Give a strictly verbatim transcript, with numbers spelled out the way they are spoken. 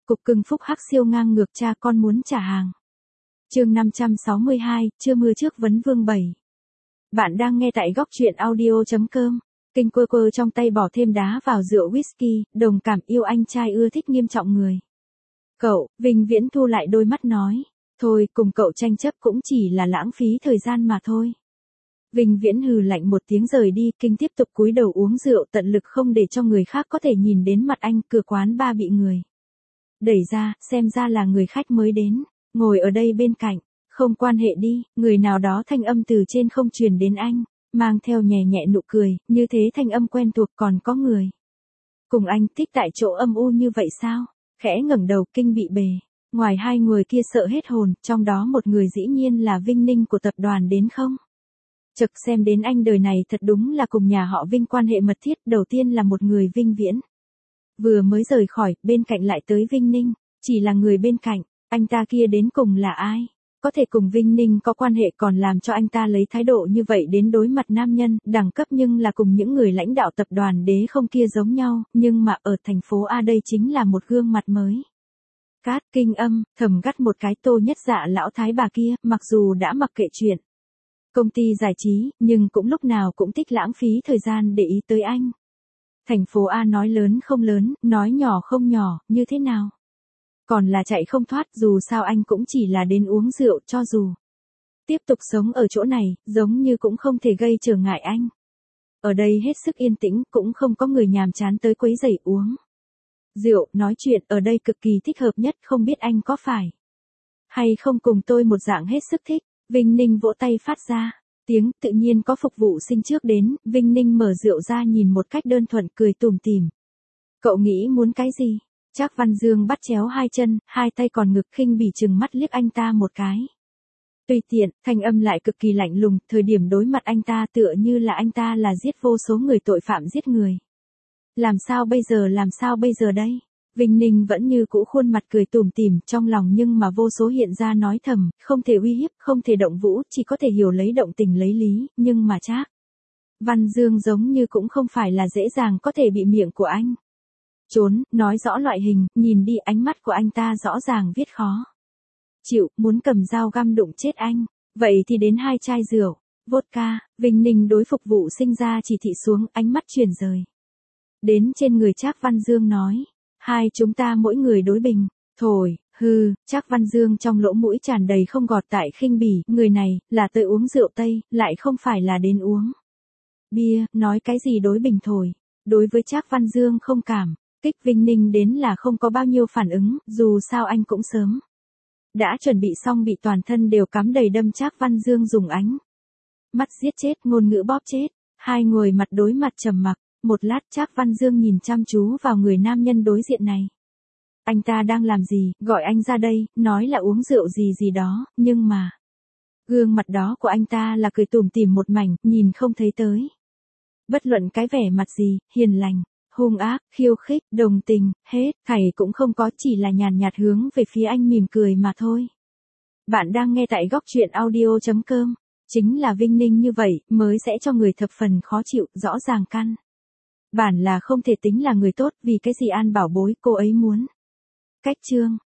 Cục cưng phúc hắc siêu ngang ngược cha con muốn trả hàng. Chương năm trăm sáu mươi hai, chưa mưa trước vấn vương bảy. Bạn đang nghe tại góc truyện audio chấm com. Kinh quơ quơ trong tay bỏ thêm đá vào rượu whisky, đồng cảm yêu anh trai ưa thích nghiêm trọng người. Cậu, Vinh Viễn thu lại đôi mắt nói. Thôi, cùng cậu tranh chấp cũng chỉ là lãng phí thời gian mà thôi. Vinh Viễn hừ lạnh một tiếng rời đi, Kinh tiếp tục cúi đầu uống rượu tận lực không để cho người khác có thể nhìn đến mặt anh. Cửa quán ba bị người đẩy ra, xem ra là người khách mới đến, ngồi ở đây bên cạnh, không quan hệ đi, người nào đó thanh âm từ trên không truyền đến anh, mang theo nhẹ nhẹ nụ cười, như thế thanh âm quen thuộc. Còn có người cùng anh thích tại chỗ âm u như vậy sao? Khẽ ngẩng đầu, Kinh bị bề ngoài hai người kia sợ hết hồn, trong đó một người dĩ nhiên là Vinh Ninh của tập đoàn đến không? Chực xem đến anh đời này thật đúng là cùng nhà họ Vinh quan hệ mật thiết. Đầu tiên là một người Vinh Viễn, vừa mới rời khỏi, bên cạnh lại tới Vinh Ninh, chỉ là người bên cạnh, anh ta kia đến cùng là ai? Có thể cùng Vinh Ninh có quan hệ còn làm cho anh ta lấy thái độ như vậy đến đối mặt nam nhân, đẳng cấp nhưng là cùng những người lãnh đạo tập đoàn đế không kia giống nhau, nhưng mà ở thành phố A đây chính là một gương mặt mới. Cát Kinh âm, thầm gắt một cái Tô Nhất Dạ lão thái bà kia, mặc dù đã mặc kệ chuyện công ty giải trí, nhưng cũng lúc nào cũng thích lãng phí thời gian để ý tới anh. Thành phố A nói lớn không lớn, nói nhỏ không nhỏ, như thế nào? Còn là chạy không thoát, dù sao anh cũng chỉ là đến uống rượu, cho dù tiếp tục sống ở chỗ này, giống như cũng không thể gây trở ngại anh. Ở đây hết sức yên tĩnh, cũng không có người nhàm chán tới quấy rầy uống rượu, nói chuyện, ở đây cực kỳ thích hợp nhất. Không biết anh có phải hay không cùng tôi một dạng hết sức thích. Vinh Ninh vỗ tay phát ra tiếng, tự nhiên có phục vụ sinh trước đến. Vinh Ninh mở rượu ra nhìn một cách đơn thuần, cười tủm tỉm. Cậu nghĩ muốn cái gì? Trác Văn Dương bắt chéo hai chân, hai tay còn ngực, khinh bỉ trừng mắt liếc anh ta một cái. Tùy tiện, thanh âm lại cực kỳ lạnh lùng, thời điểm đối mặt anh ta tựa như là anh ta là giết vô số người, tội phạm giết người. Làm sao bây giờ, làm sao bây giờ đây? Vinh Ninh vẫn như cũ khuôn mặt cười tủm tỉm, trong lòng nhưng mà vô số hiện ra nói thầm, không thể uy hiếp, không thể động vũ, chỉ có thể hiểu lấy động tình lấy lý, nhưng mà Trác Văn Dương giống như cũng không phải là dễ dàng có thể bị miệng của anh trốn, nói rõ loại hình, nhìn đi, ánh mắt của anh ta rõ ràng viết khó chịu, muốn cầm dao găm đụng chết anh. Vậy thì đến hai chai rượu vodka. Vinh Ninh đối phục vụ sinh ra chỉ thị xuống, ánh mắt chuyển rời đến trên người Trác Văn Dương nói. Hai chúng ta mỗi người đối bình. Thổi, hừ, Trác Văn Dương trong lỗ mũi tràn đầy không gọt tại khinh bỉ, người này, là tới uống rượu Tây, lại không phải là đến uống bia, nói cái gì đối bình thổi. Đối với Trác Văn Dương không cảm kích, Vinh Ninh đến là không có bao nhiêu phản ứng, dù sao anh cũng sớm đã chuẩn bị xong, bị toàn thân đều cắm đầy đâm. Trác Văn Dương dùng ánh mắt giết chết, ngôn ngữ bóp chết. Hai người mặt đối mặt trầm mặc. Một lát, Trác Văn Dương nhìn chăm chú vào người nam nhân đối diện này. Anh ta đang làm gì, gọi anh ra đây, nói là uống rượu gì gì đó, nhưng mà gương mặt đó của anh ta là cười tủm tỉm một mảnh, nhìn không thấy tới bất luận cái vẻ mặt gì, hiền lành, hung ác, khiêu khích, đồng tình, hết thảy cũng không có, chỉ là nhàn nhạt hướng về phía anh mỉm cười mà thôi. Bạn đang nghe tại góc truyện audio chấm com. Chính là Vinh Ninh như vậy, mới sẽ cho người thập phần khó chịu, rõ ràng căn bản là không thể tính là người tốt, vì cái gì An Bảo bối, cô ấy muốn cách chương.